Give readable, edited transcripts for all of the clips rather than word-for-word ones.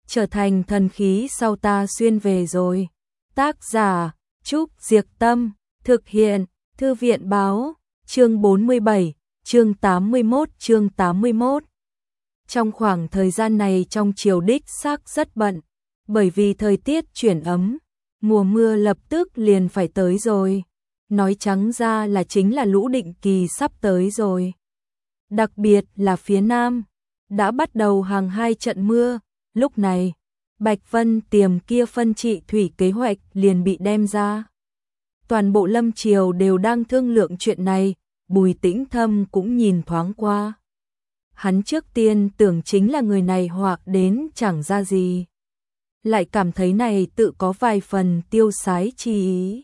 trở thành thần khí sau ta xuyên về rồi. Tác giả Trúc Diệc Tâm, thực hiện Thư viện Báo, chương 47, chương 81. Trong khoảng thời gian này trong triều đích xác rất bận, bởi vì thời tiết chuyển ấm, mùa mưa lập tức liền phải tới rồi. Nói trắng ra là chính là lũ định kỳ sắp tới rồi. Đặc biệt là phía Nam, đã bắt đầu hàng 2 trận mưa, lúc này, Bạch Vân Tiềm kia phân trị thủy kế hoạch liền bị đem ra. Toàn bộ Lâm Triều đều đang thương lượng chuyện này, Bùi Tĩnh Thâm cũng nhìn thoáng qua. Hắn trước tiên tưởng chính là người này họa đến chẳng ra gì. Lại cảm thấy này tự có vài phần tiêu sái chi ý.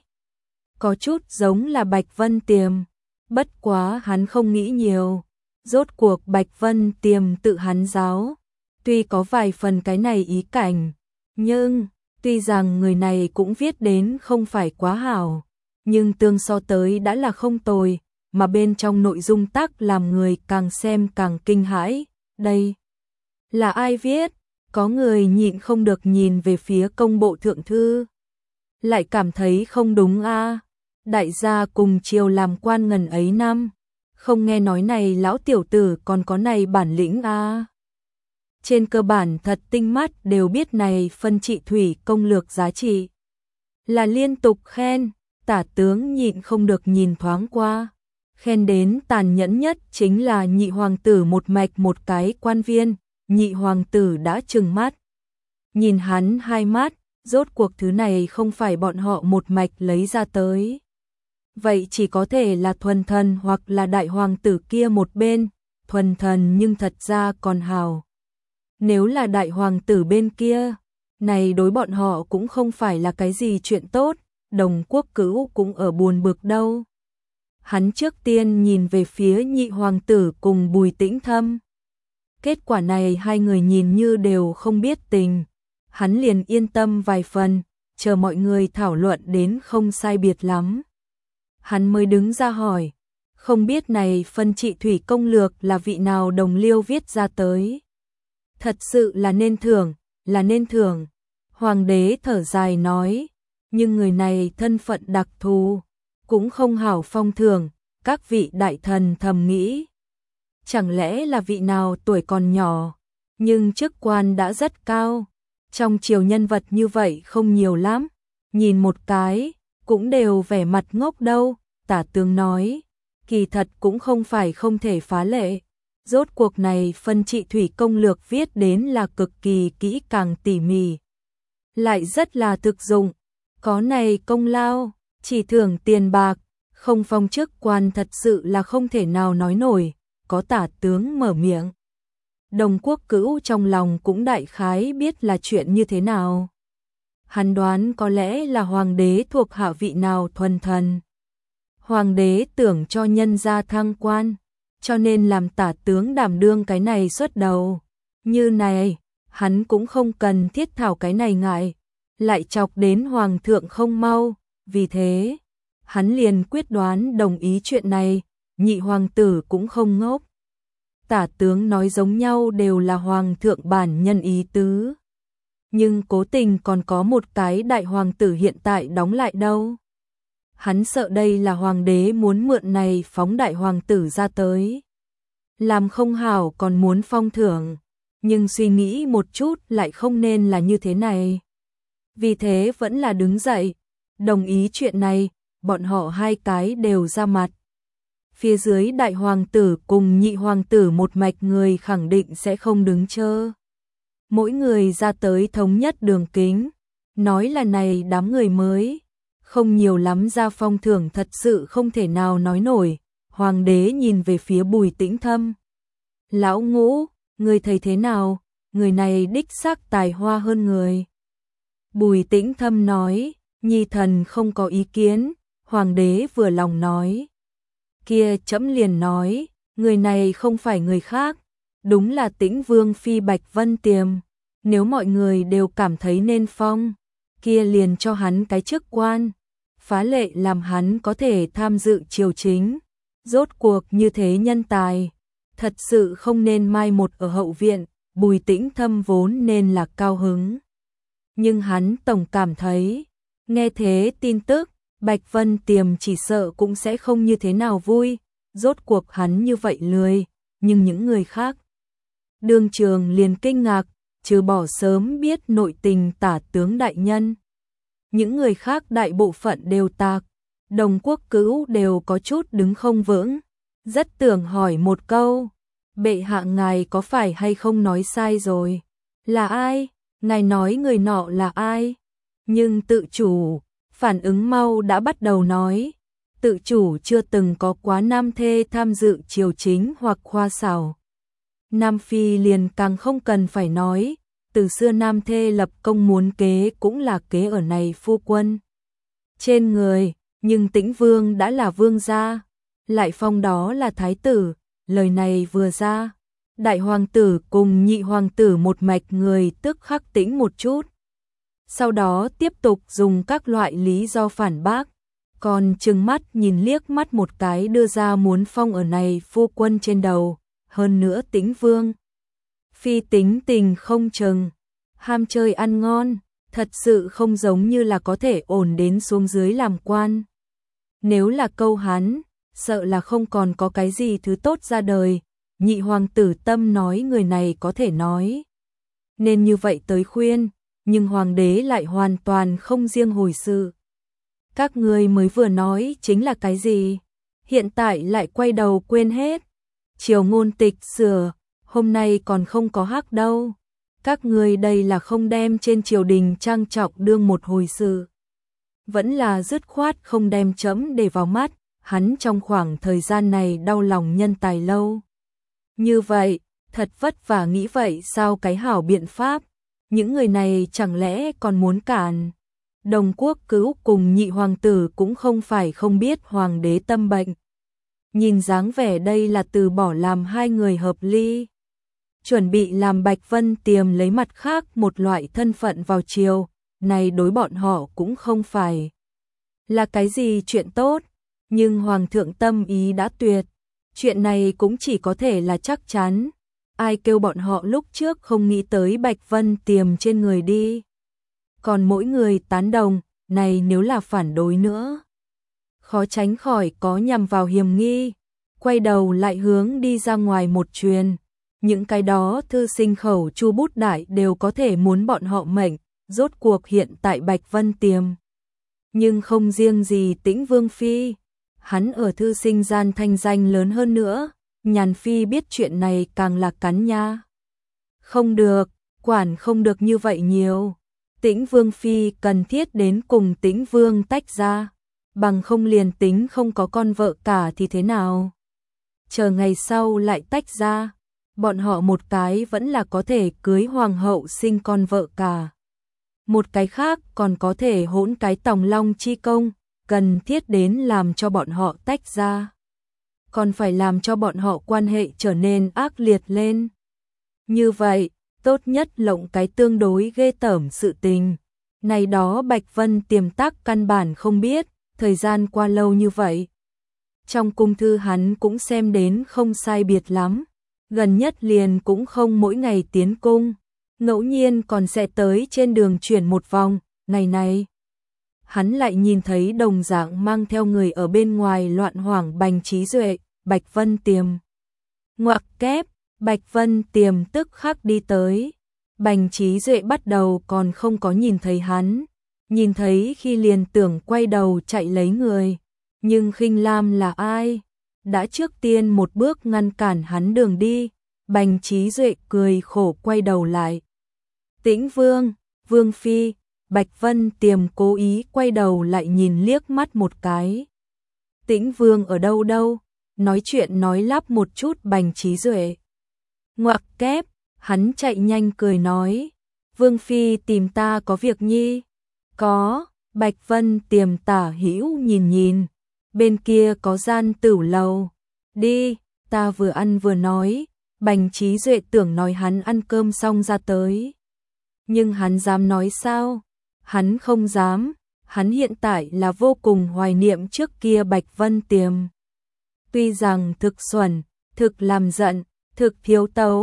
Có chút giống là Bạch Vân Tiềm, bất quá hắn không nghĩ nhiều. Rốt cuộc Bạch Vân Tiềm tự hắn giáo, tuy có vài phần cái này ý cảnh, nhưng tuy rằng người này cũng viết đến không phải quá hảo, nhưng tương so tới đã là không tồi, mà bên trong nội dung tác làm người càng xem càng kinh hãi. Đây là ai viết? Có người nhịn không được nhìn về phía công bộ thượng thư, lại cảm thấy không đúng a. Đại gia cùng triều làm quan ngần ấy năm, không nghe nói này lão tiểu tử còn có này bản lĩnh a. Trên cơ bản thật tinh mắt đều biết này phân trị thủy công lược giá trị. Là liên tục khen, Tả tướng nhịn không được nhìn thoáng qua. Khen đến tàn nhẫn nhất chính là nhị hoàng tử một mạch một cái quan viên, nhị hoàng tử đã trừng mắt. Nhìn hắn hai mắt, rốt cuộc thứ này không phải bọn họ một mạch lấy ra tới. Vậy chỉ có thể là thuần thần hoặc là đại hoàng tử kia một bên, thuần thần nhưng thật ra còn hào. Nếu là đại hoàng tử bên kia, này đối bọn họ cũng không phải là cái gì chuyện tốt, Đồng Quốc Cữu cũng ở buồn bực đâu. Hắn trước tiên nhìn về phía nhị hoàng tử cùng Bùi Tĩnh Thâm. Kết quả này hai người nhìn như đều không biết tình. Hắn liền yên tâm vài phần, chờ mọi người thảo luận đến không sai biệt lắm. Hắn mới đứng ra hỏi, không biết này phân trị thủy công lược là vị nào đồng liêu viết ra tới. Thật sự là nên thưởng, là nên thưởng. Hoàng đế thở dài nói, nhưng người này thân phận đặc thù, cũng không hảo phong thưởng, các vị đại thần thầm nghĩ. Chẳng lẽ là vị nào tuổi còn nhỏ, nhưng chức quan đã rất cao. Trong triều nhân vật như vậy không nhiều lắm, nhìn một cái, cũng đều vẻ mặt ngốc đâu. Tả tướng nói, kỳ thật cũng không phải không thể phá lệ. Rốt cuộc này phân trị thủy công lược viết đến là cực kỳ kỹ càng tỉ mỉ. Lại rất là thực dụng, có này công lao, chỉ thưởng tiền bạc, không phong chức quan thật sự là không thể nào nói nổi, có tả tướng mở miệng. Đồng Quốc Cữu trong lòng cũng đại khái biết là chuyện như thế nào. Hắn đoán có lẽ là hoàng đế thuộc hạ vị nào thuần thần. Hoàng đế tưởng cho nhân gia thăng quan, cho nên làm tả tướng đảm đương cái này xuất đầu. Như này, hắn cũng không cần thiết thảo cái này ngại, lại chọc đến hoàng thượng không mau, vì thế, hắn liền quyết đoán đồng ý chuyện này, nhị hoàng tử cũng không ngốc. Tả tướng nói giống nhau đều là hoàng thượng bản nhân ý tứ. Nhưng cố tình còn có một cái đại hoàng tử hiện tại đóng lại đâu. Hắn sợ đây là hoàng đế muốn mượn này phóng đại hoàng tử ra tới. Làm không hảo còn muốn phong thưởng, nhưng suy nghĩ một chút lại không nên là như thế này. Vì thế vẫn là đứng dậy, đồng ý chuyện này, bọn họ hai cái đều ra mặt. Phía dưới đại hoàng tử cùng nhị hoàng tử một mạch người khẳng định sẽ không đứng chơ. Mỗi người ra tới thống nhất đường kính, nói là này đám người mới, không nhiều lắm ra phong thưởng thật sự không thể nào nói nổi. Hoàng đế nhìn về phía Bùi Tĩnh Thâm. Lão Ngũ, người thấy thế nào? Người này đích xác tài hoa hơn người. Bùi Tĩnh Thâm nói, nhi thần không có ý kiến. Hoàng đế vừa lòng nói. Kia trẫm liền nói, người này không phải người khác, đúng là Tĩnh Vương Phi Bạch Vân Tiềm. Nếu mọi người đều cảm thấy nên phong, kia liền cho hắn cái chức quan, phá lệ làm hắn có thể tham dự triều chính. Rốt cuộc như thế nhân tài, thật sự không nên mai một ở hậu viện, Bùi Tĩnh Thâm vốn nên là cao hứng. Nhưng hắn tổng cảm thấy, nghe thế tin tức, Bạch Vân Tiềm chỉ sợ cũng sẽ không như thế nào vui, rốt cuộc hắn như vậy lười, nhưng những người khác. Đương Trường liền kinh ngạc, trừ bỏ sớm biết nội tình tả tướng đại nhân. Những người khác đại bộ phận đều tạc, Đồng Quốc Cữu đều có chút đứng không vững, rất tưởng hỏi một câu, bệ hạ ngài có phải hay không nói sai rồi? Là ai? Ngài nói người nọ là ai? Nhưng tự chủ, phản ứng mau đã bắt đầu nói, tự chủ chưa từng có quá nam thê tham dự triều chính hoặc khoa xảo. Nam Phi liền càng không cần phải nói, từ xưa nam thê lập công muốn kế cũng là kế ở này phu quân. Trên người, nhưng Tĩnh Vương đã là vương gia, lại phong đó là thái tử, lời này vừa ra. Đại hoàng tử cùng nhị hoàng tử một mạch người tức khắc tĩnh một chút. Sau đó tiếp tục dùng các loại lý do phản bác, còn trừng mắt nhìn liếc mắt một cái đưa ra muốn phong ở này phu quân trên đầu, hơn nữa Tĩnh Vương. Phi tính tình không chừng, ham chơi ăn ngon, thật sự không giống như là có thể ổn đến xuống dưới làm quan. Nếu là câu hắn, sợ là không còn có cái gì thứ tốt ra đời. Nhị hoàng tử tâm nói người này có thể nói nên như vậy tới khuyên, nhưng hoàng đế lại hoàn toàn không riêng hồi sự. Các ngươi mới vừa nói chính là cái gì? Hiện tại lại quay đầu quên hết. Triều ngôn tịch sửa, hôm nay còn không có hắc đâu. Các ngươi đây là không đem trên triều đình trang trọng đương một hồi sự. Vẫn là dứt khoát không đem chấm để vào mắt, hắn trong khoảng thời gian này đau lòng nhân tài lâu. Như vậy, thật vất vả nghĩ vậy sao cái hảo biện pháp, những người này chẳng lẽ còn muốn cản. Đồng Quốc Cữu cùng nhị hoàng tử cũng không phải không biết hoàng đế tâm bệnh. Nhìn dáng vẻ đây là từ bỏ làm hai người hợp ly. Chuẩn bị làm Bạch Vân Tiềm lấy mặt khác một loại thân phận vào triều, này đối bọn họ cũng không phải là cái gì chuyện tốt, nhưng hoàng thượng tâm ý đã tuyệt. Chuyện này cũng chỉ có thể là chắc chắn. Ai kêu bọn họ lúc trước không nghĩ tới Bạch Vân Tiềm trên người đi. Còn mỗi người tán đồng, này nếu là phản đối nữa, khó tránh khỏi có nhằm vào hiểm nghi. Quay đầu lại hướng đi ra ngoài một truyền. Những cái đó thư sinh khẩu chu bút đại đều có thể muốn bọn họ mệnh, rốt cuộc hiện tại Bạch Vân Tiềm. Nhưng không riêng gì Tĩnh Vương Phi. Hắn ở thư sinh gian thanh danh lớn hơn nữa, Nhàn Phi biết chuyện này càng là cắn nha. Không được, quản không được như vậy nhiều. Tĩnh Vương Phi cần thiết đến cùng Tĩnh Vương tách ra, bằng không liền tính không có con vợ cả thì thế nào. Chờ ngày sau lại tách ra, bọn họ một cái vẫn là có thể cưới hoàng hậu sinh con vợ cả. Một cái khác còn có thể hỗn cái tòng long chi công. Cần thiết đến làm cho bọn họ tách ra, còn phải làm cho bọn họ quan hệ trở nên ác liệt lên. Như vậy, tốt nhất lộng cái tương đối ghê tởm sự tình. Này đó Bạch Vân Tiềm tác căn bản không biết, thời gian qua lâu như vậy. Trong cung thư hắn cũng xem đến không sai biệt lắm, gần nhất liền cũng không mỗi ngày tiến cung, ngẫu nhiên còn sẽ tới trên đường chuyển một vòng, này. Hắn lại nhìn thấy đồng dạng mang theo người ở bên ngoài loạn hoảng Bành Trí Duệ, Bạch Vân Tiềm. Ngoặc kép, Bạch Vân Tiềm tức khắc đi tới. Bành Trí Duệ bắt đầu còn không có nhìn thấy hắn. Nhìn thấy khi liền tưởng quay đầu chạy lấy người. Nhưng Khinh Lam là ai? Đã trước tiên một bước ngăn cản hắn đường đi. Bành Trí Duệ cười khổ quay đầu lại. Tĩnh Vương, Vương Phi. Bạch Vân Tiềm cố ý quay đầu lại nhìn liếc mắt một cái. Tĩnh Vương ở đâu? Nói chuyện nói lắp một chút Bành Trí Duệ. Ngoặc kép, hắn chạy nhanh cười nói. Vương Phi tìm ta có việc nhi? Có, Bạch Vân Tiềm tả hữu nhìn. Bên kia có gian tửu lầu. Đi, ta vừa ăn vừa nói. Bành Trí Duệ tưởng nói hắn ăn cơm xong ra tới. Nhưng hắn dám nói sao? Hắn không dám, hắn hiện tại là vô cùng hoài niệm trước kia Bạch Vân Tiềm. Tuy rằng thực xuẩn, thực làm giận, thực thiếu tấu,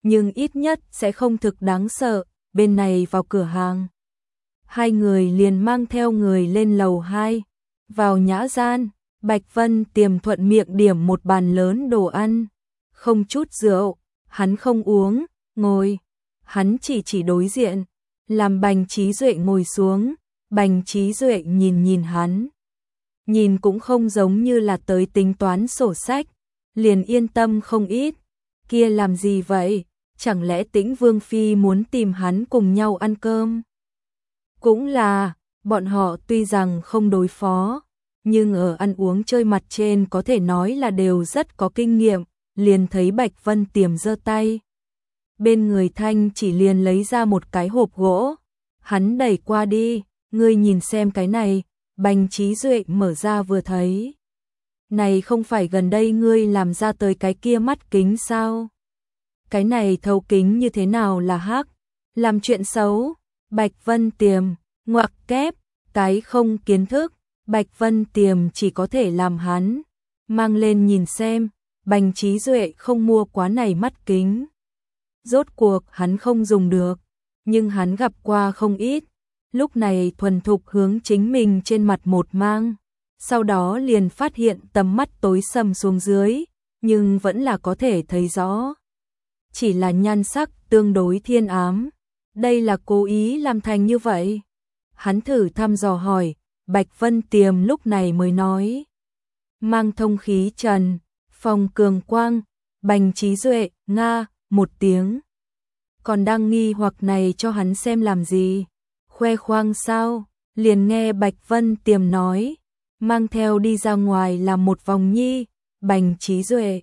nhưng ít nhất sẽ không thực đáng sợ, bên này vào cửa hàng. Hai người liền mang theo người lên lầu 2, vào nhã gian, Bạch Vân Tiềm thuận miệng điểm một bàn lớn đồ ăn, không chút rượu, hắn không uống, ngồi, hắn chỉ đối diện, làm Bành Trí Duệ ngồi xuống, Bành Trí Duệ nhìn hắn. Nhìn cũng không giống như là tới tính toán sổ sách, liền yên tâm không ít. Kia làm gì vậy? Chẳng lẽ Tĩnh Vương Phi muốn tìm hắn cùng nhau ăn cơm? Cũng là, bọn họ tuy rằng không đối phó, nhưng ở ăn uống chơi mặt trên có thể nói là đều rất có kinh nghiệm, liền thấy Bạch Vân Tiềm giơ tay. Bên người Thanh chỉ liền lấy ra một cái hộp gỗ, hắn đẩy qua đi, ngươi nhìn xem cái này, Bành Trí Duệ mở ra vừa thấy. Này không phải gần đây ngươi làm ra tới cái kia mắt kính sao? Cái này thấu kính như thế nào là hắc? Làm chuyện xấu? Bạch Vân Tiềm, ngoặc kép, cái không kiến thức, Bạch Vân Tiềm chỉ có thể làm hắn. Mang lên nhìn xem, Bành Trí Duệ không mua quá này mắt kính. Rốt cuộc hắn không dùng được, nhưng hắn gặp qua không ít. Lúc này thuần thục hướng chính mình trên mặt một mang, sau đó liền phát hiện tầm mắt tối sầm xuống dưới, nhưng vẫn là có thể thấy rõ. Chỉ là nhan sắc tương đối thiên ám, đây là cố ý làm thành như vậy. Hắn thử thăm dò hỏi, Bạch Vân Tiềm lúc này mới nói. Mang thông khí trần, phòng cường quang, Bành Trí Duệ, Nga, một tiếng. Còn đang nghi hoặc này cho hắn xem làm gì? Khoe khoang sao? Liền nghe Bạch Vân Tiềm nói, mang theo đi ra ngoài làm một vòng nhi, Bành Trí Duệ.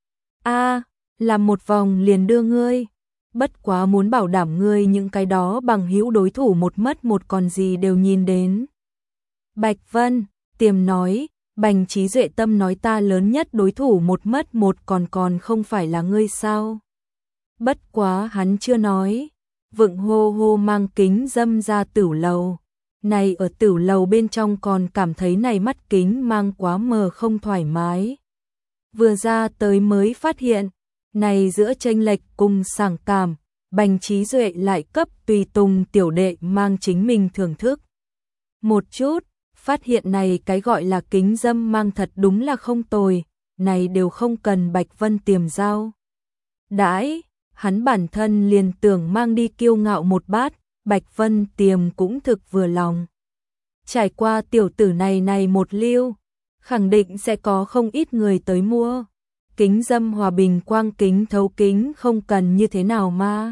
Làm một vòng liền đưa ngươi, bất quá muốn bảo đảm ngươi những cái đó bằng hữu đối thủ một mất một còn gì đều nhìn đến. Bạch Vân Tiềm nói, Bành Trí Duệ tâm nói ta lớn nhất đối thủ một mất một còn không phải là ngươi sao? Bất quá hắn chưa nói, vựng hô hô mang kính dâm ra tửu lầu. Này ở tửu lầu bên trong còn cảm thấy này mắt kính mang quá mờ không thoải mái. Vừa ra tới mới phát hiện, này giữa chênh lệch cùng sảng cảm, Bành Trí Duệ lại cấp tùy tùng tiểu đệ mang chính mình thưởng thức. Một chút, phát hiện này cái gọi là kính dâm mang thật đúng là không tồi, này đều không cần Bạch Vân Tiềm giao. Đãi, hắn bản thân liền tưởng mang đi kiêu ngạo một bát, Bạch Vân Tiềm cũng thực vừa lòng. Trải qua tiểu tử này một lưu, khẳng định sẽ có không ít người tới mua. Kính dâm hòa bình quang kính thấu kính không cần như thế nào mà.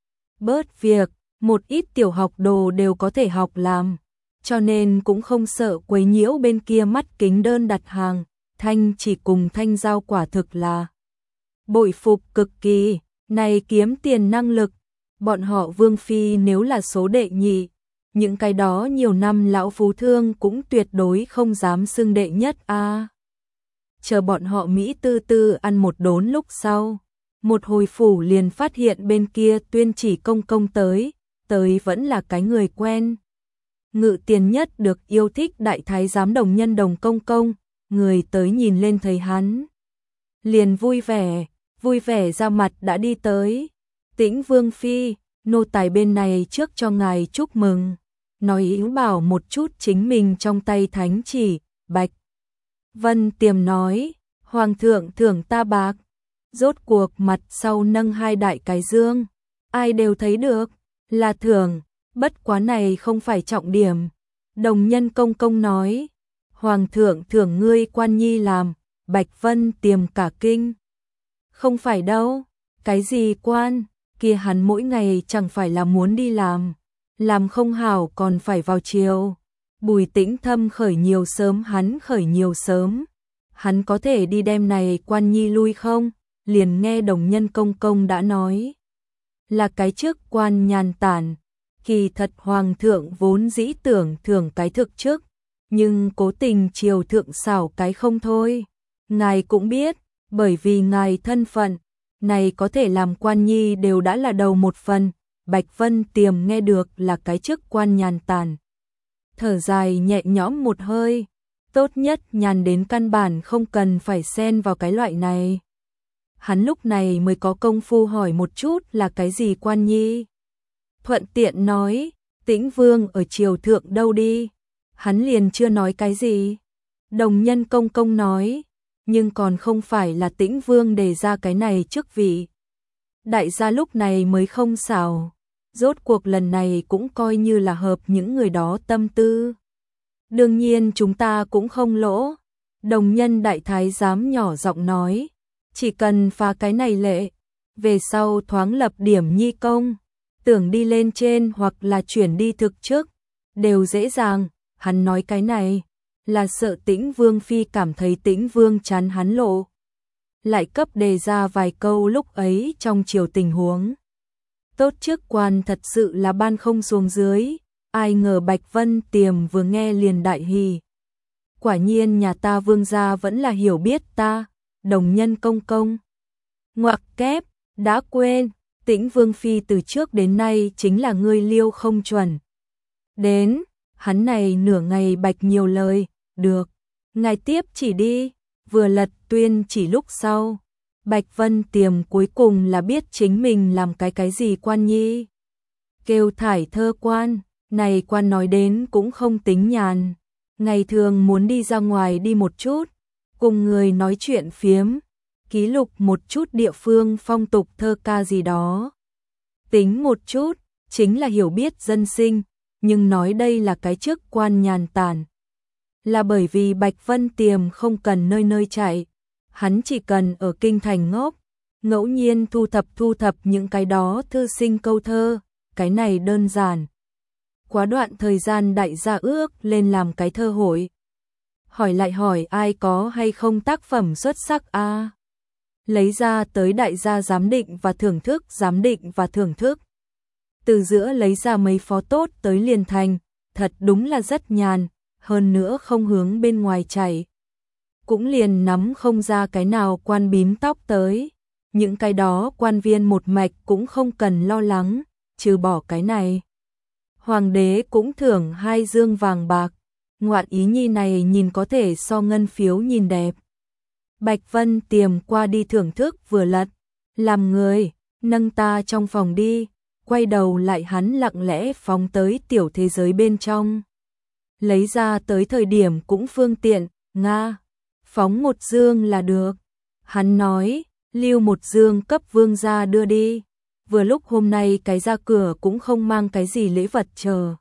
Bớt việc, một ít tiểu học đồ đều có thể học làm, cho nên cũng không sợ quấy nhiễu bên kia mắt kính đơn đặt hàng. Thanh chỉ cùng Thanh giao quả thực là bội phục cực kỳ, này kiếm tiền năng lực, bọn họ Vương Phi nếu là số đệ nhị, những cái đó nhiều năm lão phú thương cũng tuyệt đối không dám xưng đệ nhất a. Chờ bọn họ Mỹ tư tư ăn một đốn lúc sau, một hồi phủ liền phát hiện bên kia Tuyên Chỉ công công tới vẫn là cái người quen. Ngự tiền nhất được yêu thích đại thái giám Đồng Nhân Đồng công công, người tới nhìn lên thấy hắn, liền vui vẻ ra mặt đã đi tới. Tĩnh Vương Phi, nô tài bên này trước cho ngài chúc mừng, nói ý bảo một chút chính mình trong tay thánh chỉ. Bạch Vân Tiềm nói, Hoàng thượng thưởng ta bạc. Rốt cuộc mặt sau nâng hai đại cái dương, ai đều thấy được, là thưởng, bất quá này không phải trọng điểm. Đồng Nhân công công nói, Hoàng thượng thưởng ngươi quan nhi làm. Bạch Vân Tiềm cả kinh. Không phải đâu, cái gì quan, kia hắn mỗi ngày chẳng phải là muốn đi làm không hảo còn phải vào chiều. Bùi Tĩnh Thâm khởi nhiều sớm hắn khởi nhiều sớm, hắn có thể đi đem này quan nhi lui không? Liền nghe Đồng Nhân công công đã nói, là cái chức quan nhàn tản, kỳ thật Hoàng thượng vốn dĩ tưởng thưởng cái thực chức, nhưng cố tình triều thượng xảo cái không thôi. Ngài cũng biết, bởi vì ngài thân phận, này có thể làm quan nhi đều đã là đầu một phần. Bạch Vân Tiềm nghe được là cái chức quan nhàn tản, thở dài nhẹ nhõm một hơi, tốt nhất nhàn đến căn bản không cần phải xen vào cái loại này. hắn lúc này mới có công phu hỏi một chút là cái gì quan nhi. Thuận tiện nói, Tĩnh Vương ở triều thượng đâu đi. Hắn liền chưa nói cái gì. Đồng Nhân công công nói, nhưng còn không phải là Tĩnh Vương đề ra cái này chức vị. Đại gia lúc này mới không xảo, rốt cuộc lần này cũng coi như là hợp những người đó tâm tư. Đương nhiên chúng ta cũng không lỗ. Đồng Nhân đại thái giám nhỏ giọng nói, chỉ cần phá cái này lệ, về sau thoáng lập điểm nhi công, tưởng đi lên trên hoặc là chuyển đi thực chức, đều dễ dàng. Hắn nói cái này là sợ Tĩnh Vương phi cảm thấy Tĩnh Vương chán hắn lộ. Lại cấp đề ra vài câu lúc ấy trong triều tình huống. Tốt chức quan thật sự là ban không xuống dưới, ai ngờ Bạch Vân Tiềm vừa nghe liền đại hỉ. Quả nhiên nhà ta Vương gia vẫn là hiểu biết ta. Đồng Nhân công công ngoặc kép, đã quên, Tĩnh Vương phi từ trước đến nay chính là ngươi liêu không chuẩn. Đến, hắn này nửa ngày bạch nhiều lời, được, ngài tiếp chỉ đi. Vừa lật tuyên chỉ lúc sau, Bạch Vân Tiềm cuối cùng là biết chính mình làm cái gì quan nhi. Kêu thải thơ quan, này quan nói đến cũng không tính nhàn. Ngày thường muốn đi ra ngoài đi một chút, cùng người nói chuyện phiếm, ký lục một chút địa phương phong tục thơ ca gì đó. Tính một chút, chính là hiểu biết dân sinh, nhưng nói đây là cái chức quan nhàn tản. Là bởi vì Bạch Vân Tiềm không cần nơi nơi chạy, hắn chỉ cần ở kinh thành ngốc, ngẫu nhiên thu thập những cái đó thư sinh câu thơ, cái này đơn giản. Quá đoạn thời gian đại gia ước lên làm cái thơ hội. Hỏi lại hỏi ai có hay không tác phẩm xuất sắc a? Lấy ra tới đại gia giám định và thưởng thức, giám định và thưởng thức. Từ giữa lấy ra mấy phó tốt tới liền thành, thật đúng là rất nhàn, hơn nữa không hướng bên ngoài chảy. Cũng liền nắm không ra cái nào quan bím tóc tới, những cái đó quan viên một mạch cũng không cần lo lắng, trừ bỏ cái này. Hoàng đế cũng thưởng 2 dương vàng bạc, ngoạn ý nhi này nhìn có thể so ngân phiếu nhìn đẹp. Bạch Vân Tiềm qua đi thưởng thức vừa lật, làm người, nâng ta trong phòng đi, quay đầu lại hắn lặng lẽ phóng tới tiểu thế giới bên trong. Lấy ra tới thời điểm cũng phương tiện, Nga, phóng 1 dương là được. Hắn nói, lưu 1 dương cấp vương gia đưa đi. Vừa lúc hôm nay cái ra cửa cũng không mang cái gì lễ vật chờ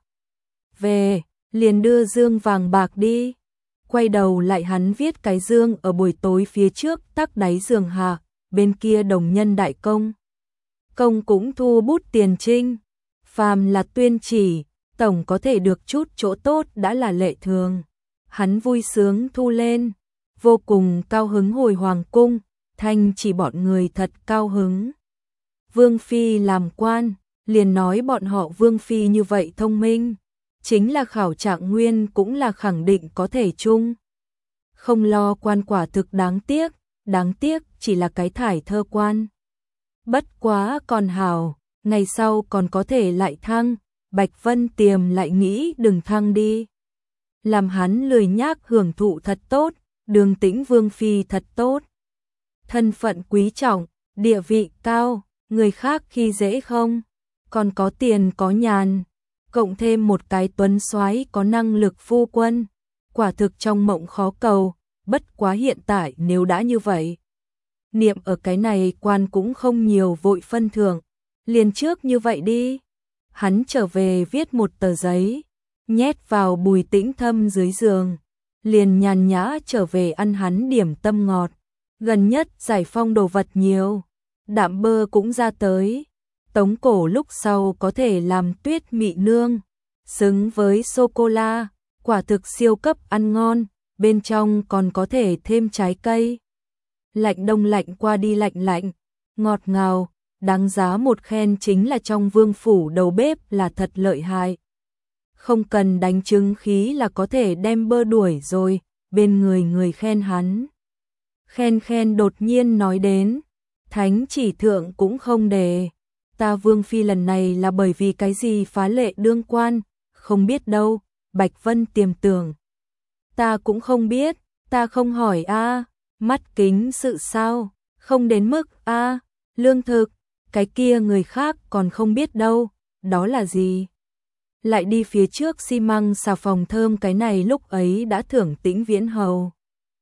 về, liền đưa dương vàng bạc đi. Quay đầu lại hắn viết cái dương ở buổi tối phía trước tắc đáy giường hạ, bên kia Đồng Nhân đại công. Công cũng thu bút tiền trinh, phàm là tuyên chỉ, tổng có thể được chút chỗ tốt đã là lệ thường. Hắn vui sướng thu lên, vô cùng cao hứng hồi hoàng cung, thanh chỉ bọn người thật cao hứng. Vương phi làm quan, liền nói bọn họ Vương phi như vậy thông minh, chính là khảo trạng nguyên cũng là khẳng định có thể chung. Không lo quan quả thực đáng tiếc chỉ là cái thải thơ quan. Bất quá còn hảo, ngày sau còn có thể lại thăng. Bạch Vân Tiềm lại nghĩ đừng thăng đi. Làm hắn lười nhác hưởng thụ thật tốt, đường Tĩnh Vương phi thật tốt. Thân phận quý trọng, địa vị cao, người khác khi dễ không, còn có tiền có nhàn, cộng thêm một cái tuấn soái có năng lực phu quân, quả thực trong mộng khó cầu, bất quá hiện tại nếu đã như vậy. Niệm ở cái này quan cũng không nhiều vội phân thưởng, liền trước như vậy đi. Hắn trở về viết một tờ giấy, nhét vào Bùi Tĩnh Thâm dưới giường, liền nhàn nhã trở về ăn hắn điểm tâm ngọt. Gần nhất giải phong đồ vật nhiều, đạm bơ cũng ra tới. Tống cổ lúc sau có thể làm tuyết mị nương, xứng với sô-cô-la, quả thực siêu cấp ăn ngon, bên trong còn có thể thêm trái cây. Lạnh đông lạnh qua đi lạnh, ngọt ngào, đáng giá một khen chính là trong vương phủ đầu bếp là thật lợi hại. Không cần đánh trứng khí là có thể đem bơ đuổi rồi, bên người khen hắn. Khen đột nhiên nói đến, thánh chỉ thượng cũng không đề. Ta Vương phi lần này là bởi vì cái gì phá lệ đương quan, không biết đâu. Bạch Vân Tiềm tưởng, ta cũng không biết, ta không hỏi a. Mắt kính sự sao, Không đến mức lương thực, cái kia người khác còn không biết đâu, đó là gì? Lại đi phía trước xi măng xà phòng thơm cái này lúc ấy đã thưởng Tĩnh Viễn Hầu.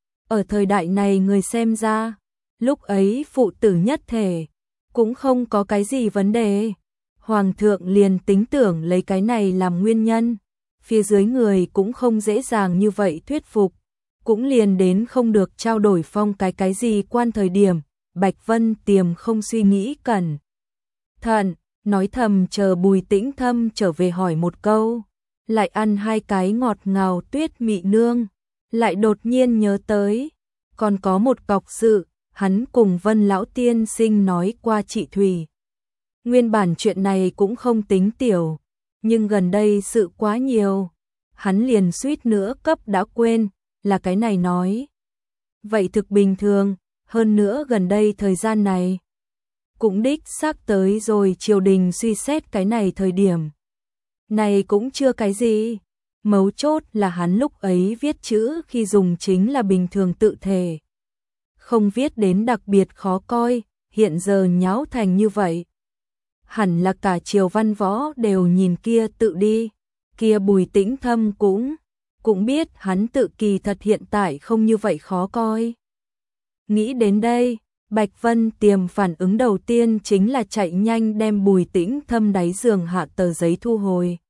Ở thời đại này người xem ra, lúc ấy phụ tử nhất thể, cũng không có cái gì vấn đề. Hoàng thượng liền tính tưởng lấy cái này làm nguyên nhân, phía dưới người cũng không dễ dàng như vậy thuyết phục, cũng liền đến không được trao đổi phong cái gì quan thời điểm, Bạch Vân Tiềm không suy nghĩ cẩn thận, nói thầm chờ Bùi Tĩnh Thâm trở về hỏi một câu, lại ăn hai cái ngọt ngào tuyết mị nương, lại đột nhiên nhớ tới, còn có một cọc sự, hắn cùng Vân lão tiên sinh nói qua chị Thủy. Nguyên bản chuyện này cũng không tính tiểu, nhưng gần đây sự quá nhiều, hắn liền suýt nữa cấp đã quên, là cái này nói. Vậy thực bình thường, hơn nữa gần đây thời gian này, cũng đích xác tới rồi triều đình suy xét cái này thời điểm. Này cũng chưa cái gì, mấu chốt là hắn lúc ấy viết chữ khi dùng chính là bình thường tự thể. Không viết đến đặc biệt khó coi, hiện giờ nháo thành như vậy. Hẳn là cả triều văn võ đều nhìn kia tự đi, kia Bùi Tĩnh Thâm cũng biết hắn tự kỳ thật hiện tại không như vậy khó coi. Nghĩ đến đây, Bạch Vân Tiềm phản ứng đầu tiên chính là chạy nhanh đem Bùi Tĩnh Thâm đáy giường hạ tờ giấy thu hồi.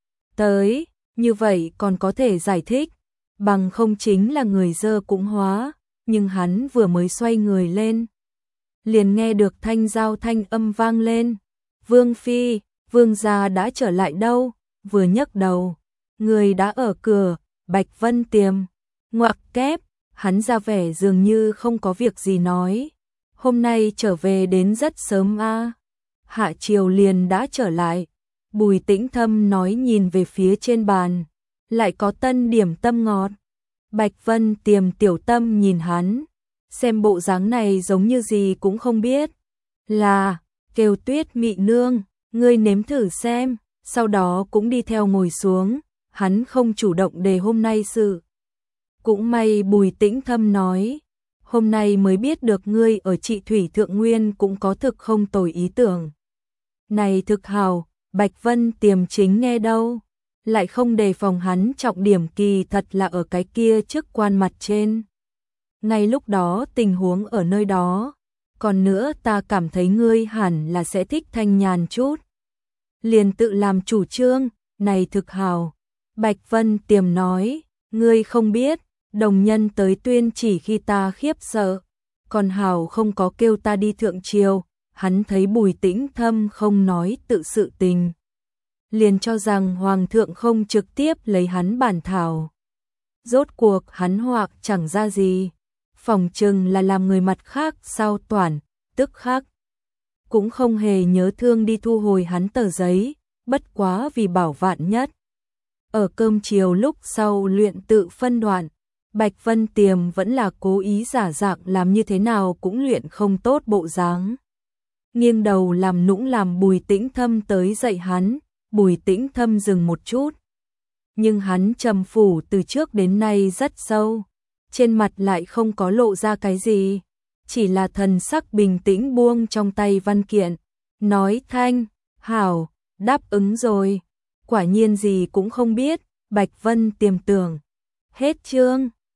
Tới, như vậy còn có thể giải thích, bằng không chính là người dơ cũng hóa, nhưng hắn vừa mới xoay người lên. Liền nghe được thanh giao thanh âm vang lên, Vương Phi, Vương gia đã trở lại đâu, vừa nhấc đầu, người đã ở cửa, Bạch Vân Tiềm, ngoặc kép, hắn ra vẻ dường như không có việc gì nói. Hôm nay trở về đến rất sớm hạ triều liền đã trở lại. Bùi Tĩnh Thâm nói nhìn về phía trên bàn, lại có tân điểm tâm ngọt. Bạch Vân Tiềm tiểu tâm nhìn hắn, xem bộ dáng này giống như gì cũng không biết. Là, kêu Tuyết mị nương, ngươi nếm thử xem, sau đó cũng đi theo ngồi xuống, hắn không chủ động đề hôm nay sự. Cũng may Bùi Tĩnh Thâm nói, hôm nay mới biết được ngươi ở Trị Thủy Thượng Nguyên cũng có thực không tồi ý tưởng. Này thực hào, Bạch Vân Tiềm chính nghe đâu, lại không đề phòng hắn trọng điểm kỳ thật là ở cái kia chức quan mặt trên. Ngay lúc đó tình huống ở nơi đó, còn nữa ta cảm thấy ngươi hẳn là sẽ thích thanh nhàn chút. Liền tự làm chủ trương, này thực hào. Bạch Vân Tiềm nói, ngươi không biết, đồng nhân tới tuyên chỉ khi ta khiếp sợ, còn hào không có kêu ta đi thượng triều, hắn thấy Bùi Tĩnh Thâm không nói tự sự tình. Liền cho rằng Hoàng thượng không trực tiếp lấy hắn bản thảo. Rốt cuộc hắn hoặc chẳng ra gì, phỏng chừng là làm người mặt khác sao toàn, tức khác. Cũng không hề nhớ thương đi thu hồi hắn tờ giấy, bất quá vì bảo vạn nhất. Ở cơm chiều lúc sau luyện tự phân đoạn, Bạch Vân Tiềm vẫn là cố ý giả dạng làm như thế nào cũng luyện không tốt bộ dáng. Nghiêng đầu làm nũng làm Bùi Tĩnh Thâm tới dạy hắn, Bùi Tĩnh Thâm dừng một chút. Nhưng hắn trầm phủ từ trước đến nay rất sâu, trên mặt lại không có lộ ra cái gì, chỉ là thần sắc bình tĩnh buông trong tay văn kiện, nói thanh, hảo, đáp ứng rồi, quả nhiên gì cũng không biết, Bạch Vân Tiềm tưởng. Hết chương.